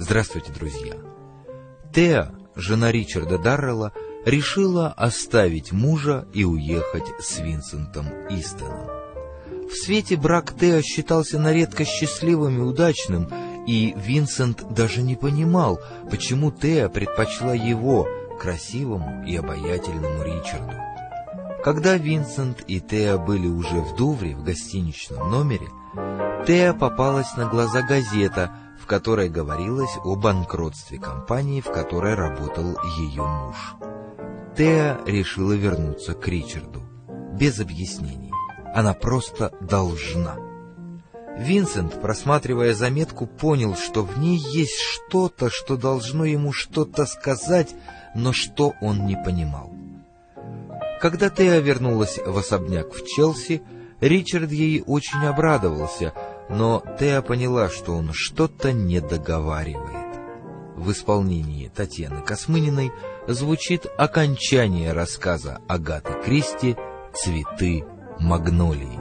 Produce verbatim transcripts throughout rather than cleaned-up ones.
Здравствуйте, друзья! Теа, жена Ричарда Даррелла, решила оставить мужа и уехать с Винсентом Истоном. В свете брак Теа считался на редкость счастливым и удачным, и Винсент даже не понимал, почему Теа предпочла его, красивому и обаятельному Ричарду. Когда Винсент и Теа были уже в Дувре, в гостиничном номере, Теа попалась на глаза газета, в которой говорилось о банкротстве компании, в которой работал ее муж. Теа решила вернуться к Ричарду. Без объяснений. Она просто должна. Винсент, просматривая заметку, понял, что в ней есть что-то, что должно ему что-то сказать, но что он не понимал. Когда Теа вернулась в особняк в Челси, Ричард ей очень обрадовался, но Теа поняла, что он что-то не договаривает. В исполнении Татьяны Космыниной звучит окончание рассказа Агаты Кристи «Цветы магнолии».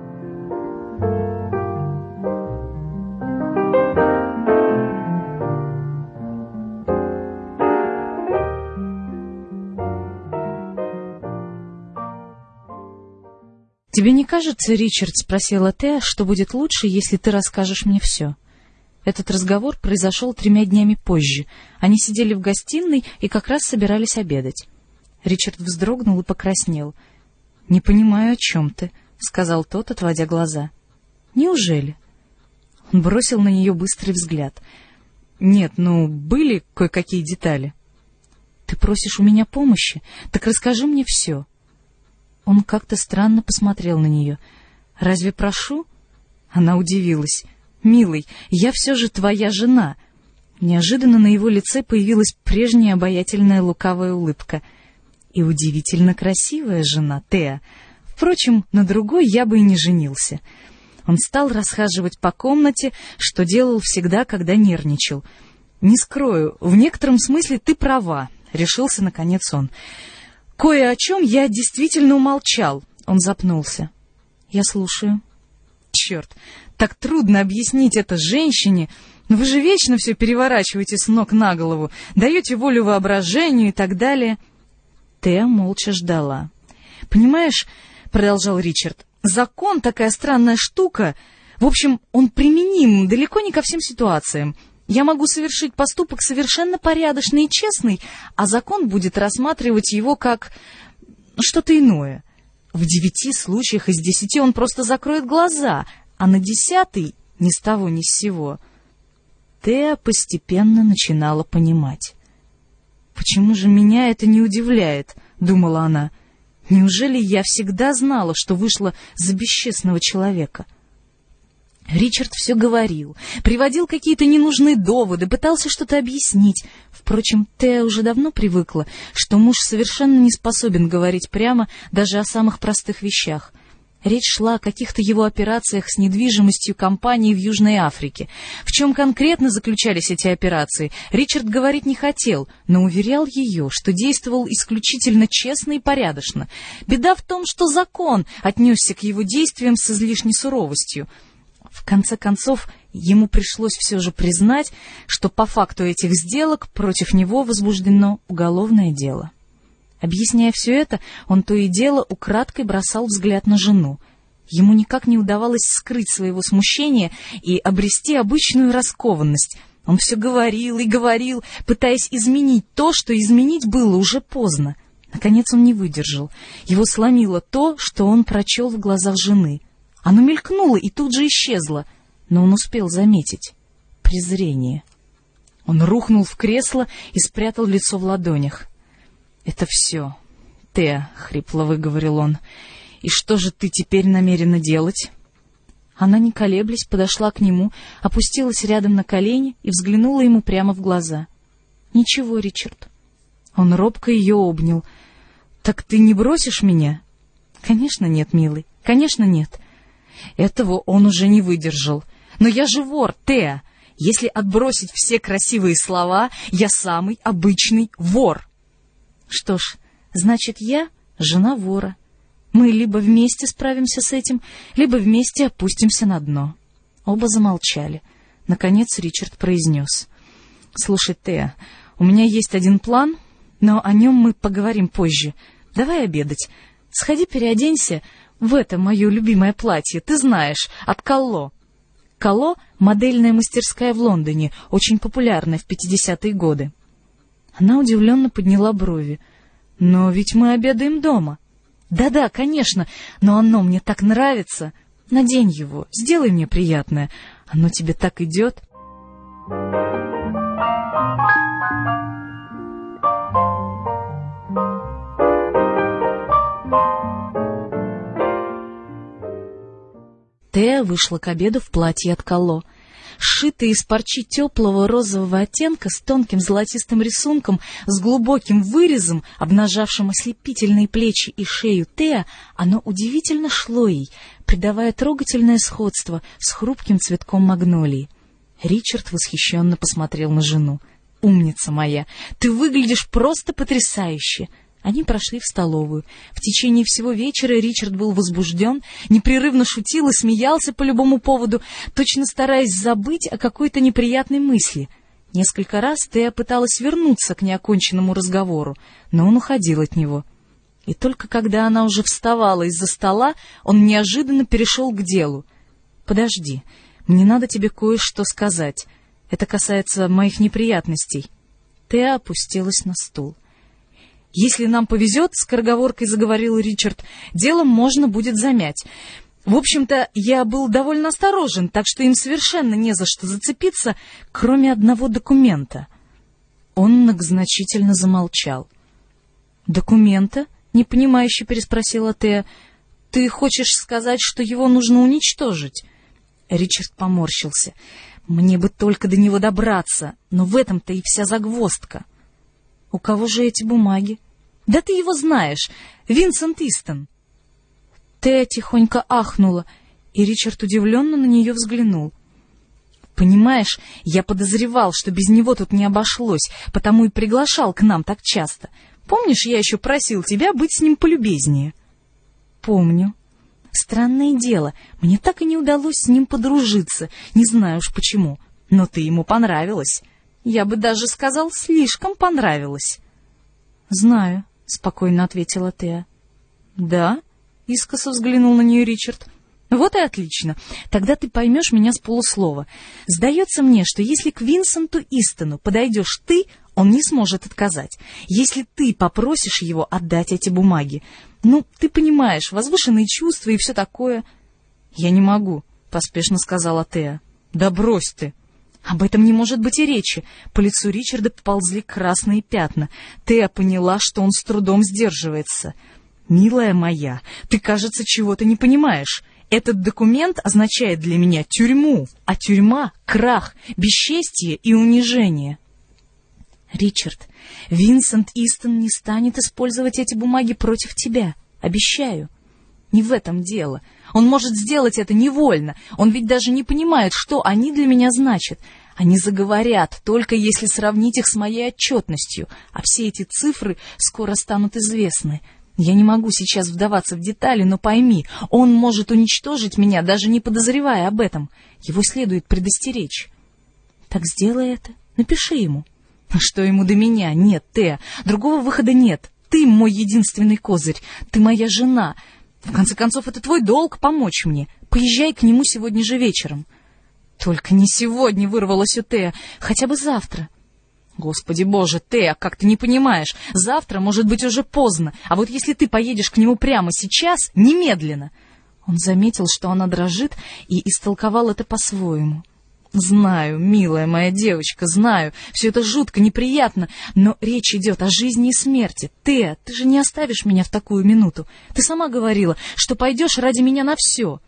«Тебе не кажется, Ричард, — спросила Теа, — что будет лучше, если ты расскажешь мне все?» Этот разговор произошел тремя днями позже. Они сидели в гостиной и как раз собирались обедать. Ричард вздрогнул и покраснел. — Не понимаю, о чем ты, — сказал тот, отводя глаза. — Неужели? Он бросил на нее быстрый взгляд. — Нет, ну, были кое-какие детали. — Ты просишь у меня помощи? Так расскажи мне все. Он как-то странно посмотрел на нее. — Разве прошу? Она удивилась. — Милый, я все же твоя жена. Неожиданно на его лице появилась прежняя обаятельная лукавая улыбка. И удивительно красивая жена, Теа. Впрочем, на другой я бы и не женился. Он стал расхаживать по комнате, что делал всегда, когда нервничал. — Не скрою, в некотором смысле ты права, — решился наконец он. — Кое о чем я действительно умолчал. Он запнулся. — Я слушаю. — Черт, так трудно объяснить это женщине. Но вы же вечно все переворачиваете с ног на голову, даете волю воображению и так далее. Теа молча ждала. — Понимаешь, — продолжал Ричард, — закон такая странная штука. В общем, он применим далеко не ко всем ситуациям. Я могу совершить поступок совершенно порядочный и честный, а закон будет рассматривать его как что-то иное. В девяти случаях из десяти он просто закроет глаза, а на десятый ни с того ни с сего. Теа постепенно начинала понимать. «Почему же меня это не удивляет?» — думала она. «Неужели я всегда знала, что вышла за бесчестного человека?» Ричард все говорил, приводил какие-то ненужные доводы, пытался что-то объяснить. Впрочем, Теа уже давно привыкла, что муж совершенно не способен говорить прямо даже о самых простых вещах. Речь шла о каких-то его операциях с недвижимостью компании в Южной Африке. В чем конкретно заключались эти операции, Ричард говорить не хотел, но уверял ее, что действовал исключительно честно и порядочно. Беда в том, что закон отнесся к его действиям с излишней суровостью. В конце концов, ему пришлось все же признать, что по факту этих сделок против него возбуждено уголовное дело. Объясняя все это, он то и дело украдкой бросал взгляд на жену. Ему никак не удавалось скрыть своего смущения и обрести обычную раскованность. Он все говорил и говорил, пытаясь изменить то, что изменить было уже поздно. Наконец он не выдержал. Его сломило то, что он прочел в глазах жены. Оно мелькнуло и тут же исчезло, но он успел заметить презрение. Он рухнул в кресло и спрятал лицо в ладонях. — Это все, Теа, — хрипло выговорил он. — И что же ты теперь намерена делать? Она, не колеблясь, подошла к нему, опустилась рядом на колени и взглянула ему прямо в глаза. — Ничего, Ричард. Он робко ее обнял. — Так ты не бросишь меня? — Конечно нет, милый, конечно нет. Этого он уже не выдержал. — Но я же вор, Теа. Если отбросить все красивые слова, я самый обычный вор. — Что ж, значит, я жена вора. Мы либо вместе справимся с этим, либо вместе опустимся на дно. Оба замолчали. Наконец Ричард произнес. Слушай, Теа, у меня есть один план, но о нем мы поговорим позже. Давай обедать. Сходи переоденься в это мое любимое платье, ты знаешь, от Калло. Калло — модельная мастерская в Лондоне, очень популярная в пятидесятые годы. Она удивленно подняла брови. «Но ведь мы обедаем дома». «Да-да, конечно, но оно мне так нравится. Надень его, сделай мне приятное. Оно тебе так идет». Теа вышла к обеду в платье от Калло. Сшитое из парчи теплого розового оттенка с тонким золотистым рисунком, с глубоким вырезом, обнажавшим ослепительные плечи и шею Теа, оно удивительно шло ей, придавая трогательное сходство с хрупким цветком магнолии. Ричард восхищенно посмотрел на жену. «Умница моя! Ты выглядишь просто потрясающе!» Они прошли в столовую. В течение всего вечера Ричард был возбужден, непрерывно шутил и смеялся по любому поводу, точно стараясь забыть о какой-то неприятной мысли. Несколько раз Теа пыталась вернуться к неоконченному разговору, но он уходил от него. И только когда она уже вставала из-за стола, он неожиданно перешел к делу. «Подожди, мне надо тебе кое-что сказать. Это касается моих неприятностей». Теа опустилась на стул. «Если нам повезет, — скороговоркой заговорил Ричард, — делом можно будет замять. В общем-то, я был довольно осторожен, так что им совершенно не за что зацепиться, кроме одного документа». Он многозначительно замолчал. «Документа?» — непонимающе переспросила Теа. «Ты хочешь сказать, что его нужно уничтожить?» Ричард поморщился. «Мне бы только до него добраться, но в этом-то и вся загвоздка». «У кого же эти бумаги?» «Да ты его знаешь, Винсент Истон». Теа тихонько ахнула, и Ричард удивленно на нее взглянул. «Понимаешь, я подозревал, что без него тут не обошлось, потому и приглашал к нам так часто. Помнишь, я еще просил тебя быть с ним полюбезнее?» «Помню. Странное дело, мне так и не удалось с ним подружиться, не знаю уж почему, но ты ему понравилась. Я бы даже сказал, слишком понравилась». «Знаю», — спокойно ответила Теа. «Да?» — искоса взглянул на нее Ричард. «Вот и отлично. Тогда ты поймешь меня с полуслова. Сдается мне, что если к Винсенту Истону подойдешь ты, он не сможет отказать. Если ты попросишь его отдать эти бумаги. Ну, ты понимаешь, возвышенные чувства и все такое». «Я не могу», — поспешно сказала Теа. «Да брось ты». «Об этом не может быть и речи». По лицу Ричарда поползли красные пятна. Теа поняла, что он с трудом сдерживается. «Милая моя, ты, кажется, чего-то не понимаешь. Этот документ означает для меня тюрьму, а тюрьма — крах, бесчестие и унижение». «Ричард, Винсент Истон не станет использовать эти бумаги против тебя, обещаю». «Не в этом дело. Он может сделать это невольно. Он ведь даже не понимает, что они для меня значат. Они заговорят, только если сравнить их с моей отчетностью, а все эти цифры скоро станут известны. Я не могу сейчас вдаваться в детали, но пойми, он может уничтожить меня, даже не подозревая об этом. Его следует предостеречь». «Так сделай это. Напиши ему». «А что ему до меня? Нет, Теа, другого выхода нет. Ты мой единственный козырь. Ты моя жена. В конце концов, это твой долг помочь мне. Поезжай к нему сегодня же вечером». «Только не сегодня», — вырвалось у Теа. «Хотя бы завтра». «Господи боже, Теа, как ты не понимаешь? Завтра может быть уже поздно. А вот если ты поедешь к нему прямо сейчас, немедленно». Он заметил, что она дрожит, и истолковал это по-своему. «Знаю, милая моя девочка, знаю. Все это жутко неприятно, но речь идет о жизни и смерти. Теа, ты же не оставишь меня в такую минуту. Ты сама говорила, что пойдешь ради меня на все».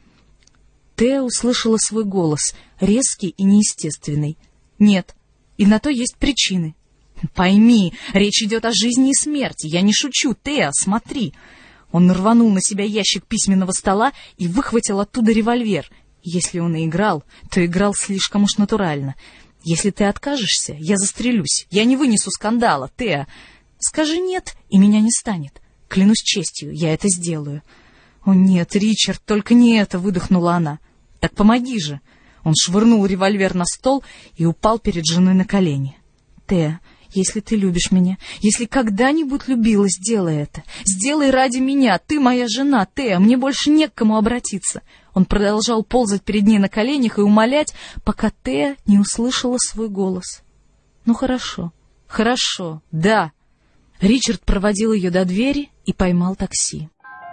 Теа услышала свой голос, резкий и неестественный. «Нет, и на то есть причины». «Пойми, речь идет о жизни и смерти. Я не шучу, Теа, смотри». Он рванул на себя ящик письменного стола и выхватил оттуда револьвер. Если он и играл, то играл слишком уж натурально. «Если ты откажешься, я застрелюсь. Я не вынесу скандала, Теа. Скажи «нет», и меня не станет. Клянусь честью, я это сделаю». «О нет, Ричард, только не это!» — выдохнула она. «Так помоги же!» Он швырнул револьвер на стол и упал перед женой на колени. Теа, если ты любишь меня, если когда-нибудь любила, сделай это. Сделай ради меня. Ты моя жена, Теа, мне больше не к кому обратиться. Он продолжал ползать перед ней на коленях и умолять, пока Теа не услышала свой голос. Ну хорошо, хорошо, да. Ричард проводил ее до двери и поймал такси.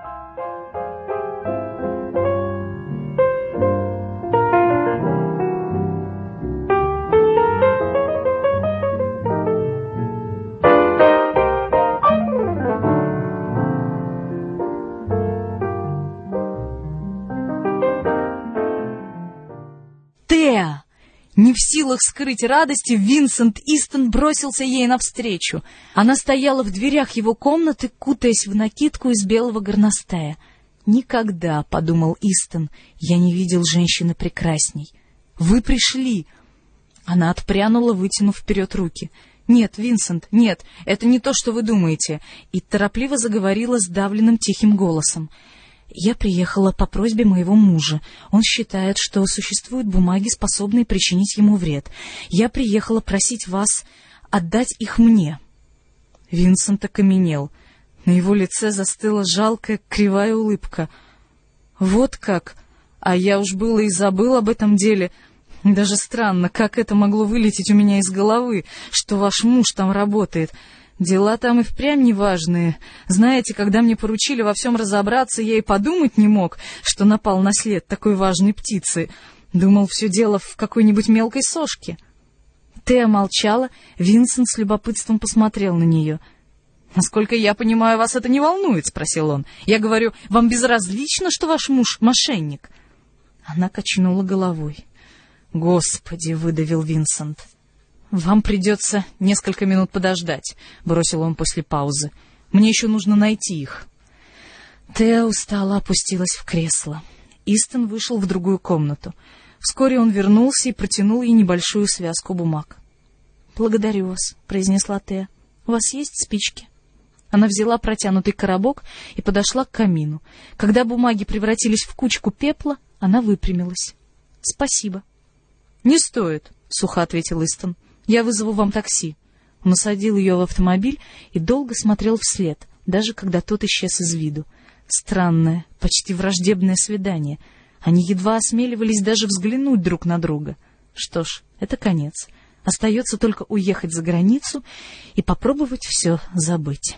Теа! Не в силах скрыть радости, Винсент Истон бросился ей навстречу. Она стояла в дверях его комнаты, кутаясь в накидку из белого горностая. «Никогда, — подумал Истон, — я не видел женщины прекрасней. Вы пришли!» Она отпрянула, вытянув вперед руки. «Нет, Винсент, нет, это не то, что вы думаете!» И торопливо заговорила сдавленным тихим голосом. «Я приехала по просьбе моего мужа. Он считает, что существуют бумаги, способные причинить ему вред. Я приехала просить вас отдать их мне». Винсент окаменел. На его лице застыла жалкая кривая улыбка. «Вот как! А я уж было и забыл об этом деле. Даже странно, как это могло вылететь у меня из головы, что ваш муж там работает. Дела там и впрямь неважные. Знаете, когда мне поручили во всем разобраться, я и подумать не мог, что напал на след такой важной птицы. Думал, все дело в какой-нибудь мелкой сошке». Теа молчала, Винсент с любопытством посмотрел на нее. «Насколько я понимаю, вас это не волнует?» — спросил он. «Я говорю, вам безразлично, что ваш муж мошенник?» Она качнула головой. «Господи!» — выдавил Винсент. «Вам придется несколько минут подождать», — бросил он после паузы. «Мне еще нужно найти их». Теа устало опустилась в кресло. Истон вышел в другую комнату. Вскоре он вернулся и протянул ей небольшую связку бумаг. «Благодарю вас», — произнесла Теа. «У вас есть спички?» Она взяла протянутый коробок и подошла к камину. Когда бумаги превратились в кучку пепла, она выпрямилась. «Спасибо». «Не стоит», — сухо ответил Истон. «Я вызову вам такси». Он усадил ее в автомобиль и долго смотрел вслед, даже когда тот исчез из виду. Странное, почти враждебное свидание. Они едва осмеливались даже взглянуть друг на друга. Что ж, это конец. Остается только уехать за границу и попробовать все забыть.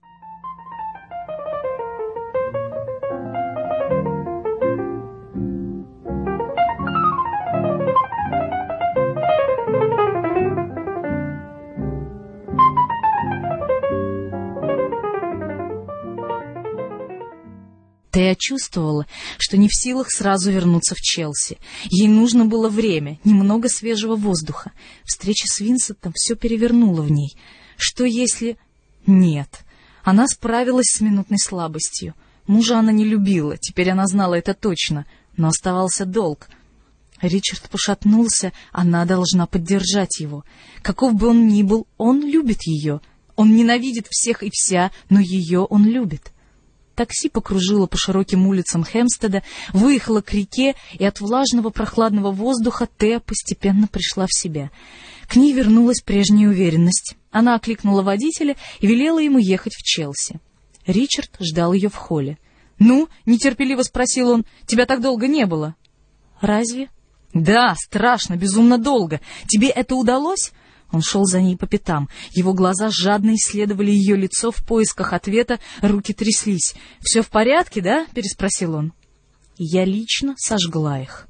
Теа чувствовала, что не в силах сразу вернуться в Челси. Ей нужно было время, немного свежего воздуха. Встреча с Винсентом все перевернула в ней. Что если... Нет. Она справилась с минутной слабостью. Мужа она не любила, теперь она знала это точно, но оставался долг. Ричард пошатнулся, она должна поддержать его. Каков бы он ни был, он любит ее. Он ненавидит всех и вся, но ее он любит. Такси покружило по широким улицам Хэмпстеда, выехало к реке, и от влажного прохладного воздуха Теа постепенно пришла в себя. К ней вернулась прежняя уверенность. Она окликнула водителя и велела ему ехать в Челси. Ричард ждал ее в холле. «Ну?» — нетерпеливо спросил он. «Тебя так долго не было». «Разве?» «Да, страшно, безумно долго. Тебе это удалось?» Он шел за ней по пятам. Его глаза жадно исследовали ее лицо в поисках ответа, руки тряслись. «Все в порядке, да?» — переспросил он. «Я лично сожгла их».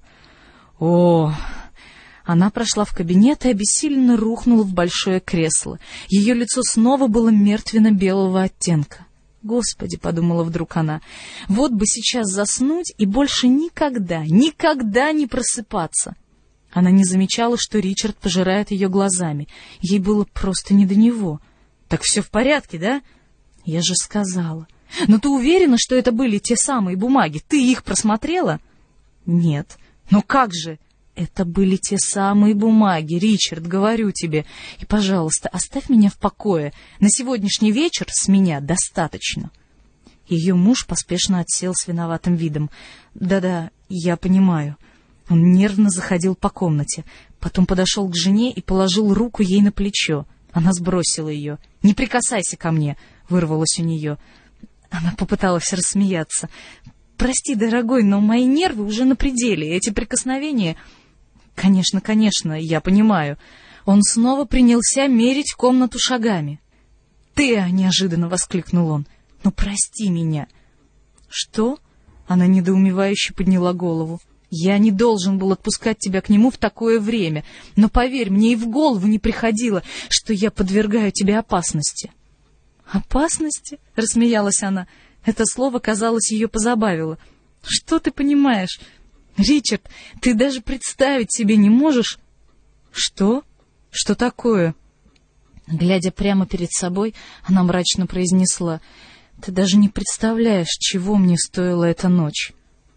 «О!» Она прошла в кабинет и обессиленно рухнула в большое кресло. Ее лицо снова было мертвенно-белого оттенка. «Господи!» — подумала вдруг она. «Вот бы сейчас заснуть и больше никогда, никогда не просыпаться!» Она не замечала, что Ричард пожирает ее глазами. Ей было просто не до него. «Так все в порядке, да?» «Я же сказала». «Но ты уверена, что это были те самые бумаги? Ты их просмотрела?» «Нет». «Но как же?» «Это были те самые бумаги, Ричард, говорю тебе. И, пожалуйста, оставь меня в покое. На сегодняшний вечер с меня достаточно». Ее муж поспешно отсел с виноватым видом. «Да-да, я понимаю». Он нервно заходил по комнате, потом подошел к жене и положил руку ей на плечо. Она сбросила ее. «Не прикасайся ко мне!» — вырвалось у нее. Она попыталась рассмеяться. «Прости, дорогой, но мои нервы уже на пределе. Эти прикосновения...» «Конечно, конечно, я понимаю». Он снова принялся мерить комнату шагами. «Теа!» — неожиданно воскликнул он. «Ну, прости меня!» «Что?» — она недоумевающе подняла голову. «Я не должен был отпускать тебя к нему в такое время, но, поверь, мне и в голову не приходило, что я подвергаю тебя опасности». «Опасности?» — рассмеялась она. Это слово, казалось, ее позабавило. «Что ты понимаешь? Ричард, ты даже представить себе не можешь...» «Что? Что такое?» Глядя прямо перед собой, она мрачно произнесла: «Ты даже не представляешь, чего мне стоила эта ночь».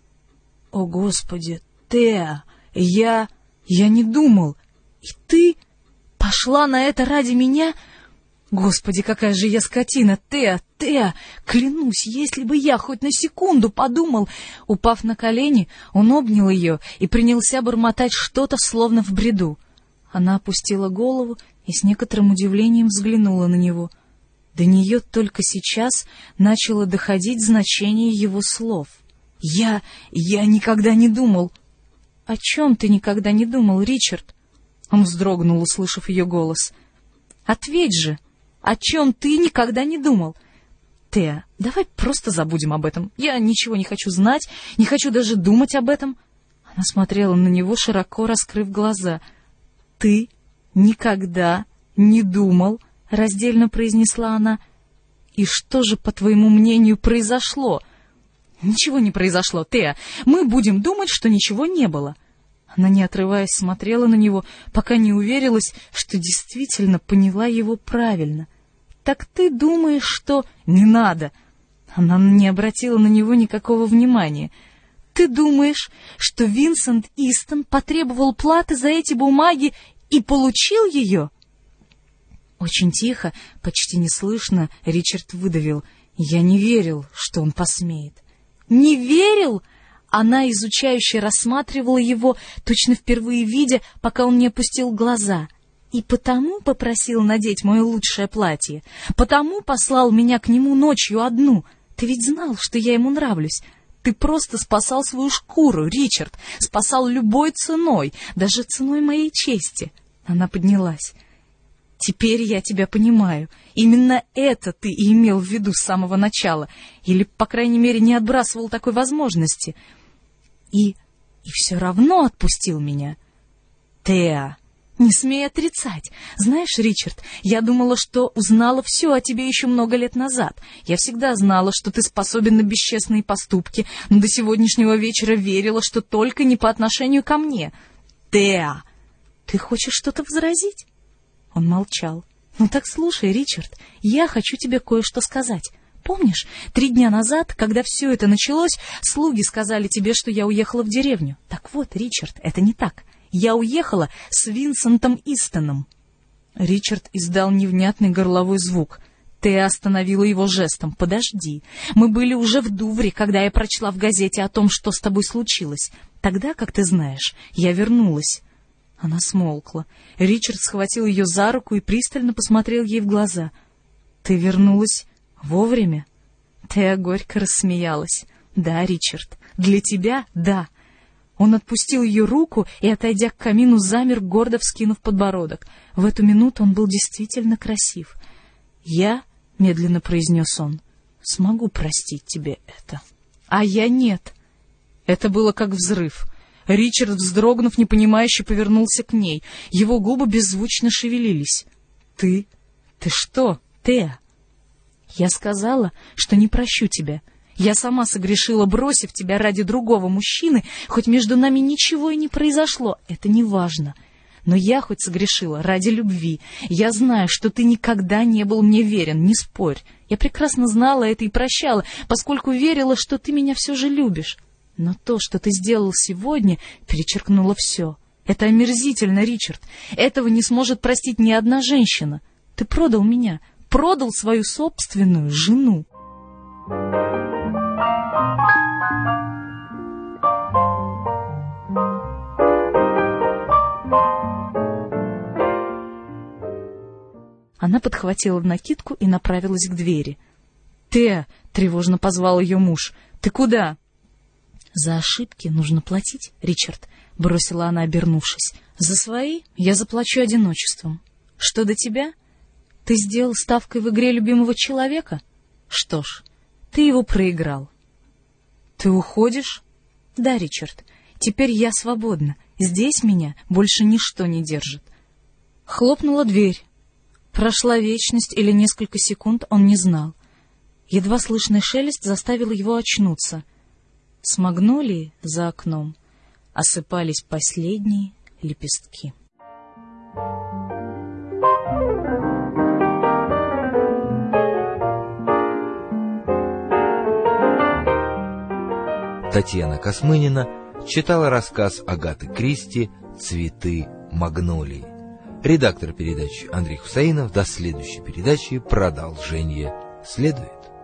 «О, Господи, Теа, я... я не думал. И ты пошла на это ради меня? Господи, какая же я скотина! Теа, Теа, клянусь, если бы я хоть на секунду подумал...» Упав на колени, он обнял ее и принялся бормотать что-то, словно в бреду. Она опустила голову и с некоторым удивлением взглянула на него. До нее только сейчас начало доходить значение его слов. «Я... я никогда не думал...» «О чем ты никогда не думал, Ричард?» Он вздрогнул, услышав ее голос. «Ответь же, о чем ты никогда не думал?» «Теа, давай просто забудем об этом. Я ничего не хочу знать, не хочу даже думать об этом». Она смотрела на него, широко раскрыв глаза. «Ты никогда не думал...» — раздельно произнесла она. «И что же, по твоему мнению, произошло?» «Ничего не произошло, Теа. Мы будем думать, что ничего не было». Она, не отрываясь, смотрела на него, пока не уверилась, что действительно поняла его правильно. «Так ты думаешь, что...» «Не надо!» Она не обратила на него никакого внимания. «Ты думаешь, что Винсент Истон потребовал платы за эти бумаги и получил ее?» Очень тихо, почти неслышно, Ричард выдавил: «Я не верил, что он посмеет». «Не верил?» Она изучающе рассматривала его, точно впервые видя, пока он не опустил глаза. «И потому попросил надеть мое лучшее платье, потому послал меня к нему ночью одну. Ты ведь знал, что я ему нравлюсь. Ты просто спасал свою шкуру, Ричард, спасал любой ценой, даже ценой моей чести». Она поднялась. «Теперь я тебя понимаю. Именно это ты и имел в виду с самого начала. Или, по крайней мере, не отбрасывал такой возможности. И... и все равно отпустил меня. Теа, не смей отрицать. Знаешь, Ричард, я думала, что узнала все о тебе еще много лет назад. Я всегда знала, что ты способен на бесчестные поступки, но до сегодняшнего вечера верила, что только не по отношению ко мне. Теа, ты хочешь что-то возразить?» Он молчал. «Ну так слушай, Ричард, я хочу тебе кое-что сказать. Помнишь, три дня назад, когда все это началось, слуги сказали тебе, что я уехала в деревню? Так вот, Ричард, это не так. Я уехала с Винсентом Истоном». Ричард издал невнятный горловой звук. Ты остановила его жестом. «Подожди. Мы были уже в Дувре, когда я прочла в газете о том, что с тобой случилось. Тогда, как ты знаешь, я вернулась». Она смолкла. Ричард схватил ее за руку и пристально посмотрел ей в глаза. «Ты вернулась вовремя?» Теа горько рассмеялась. «Да, Ричард, для тебя — да». Он отпустил ее руку и, отойдя к камину, замер, гордо вскинув подбородок. В эту минуту он был действительно красив. «Я, — медленно произнес он, — смогу простить тебе это. А я нет». Это было как взрыв. Ричард, вздрогнув, непонимающе повернулся к ней. Его губы беззвучно шевелились. «Ты? Ты что, Теа?» «Я сказала, что не прощу тебя. Я сама согрешила, бросив тебя ради другого мужчины, хоть между нами ничего и не произошло. Это не важно. Но я хоть согрешила ради любви. Я знаю, что ты никогда не был мне верен, не спорь. Я прекрасно знала это и прощала, поскольку верила, что ты меня все же любишь. Но то, что ты сделал сегодня, перечеркнуло все. Это омерзительно, Ричард. Этого не сможет простить ни одна женщина. Ты продал меня, продал свою собственную жену». Она подхватила накидку и направилась к двери. «Теа!» — тревожно позвал ее муж. «Ты куда?» «За ошибки нужно платить, Ричард», — бросила она, обернувшись. «За свои я заплачу одиночеством. Что до тебя? Ты сделал ставкой в игре любимого человека? Что ж, ты его проиграл». «Ты уходишь?» «Да, Ричард, теперь я свободна. Здесь меня больше ничто не держит». Хлопнула дверь. Прошла вечность или несколько секунд, он не знал. Едва слышный шелест заставил его очнуться. С магнолии за окном осыпались последние лепестки. Татьяна Космынина читала рассказ Агаты Кристи «Цветы магнолии». Редактор передачи Андрей Хусаинов. До следующей передачи продолжение следует.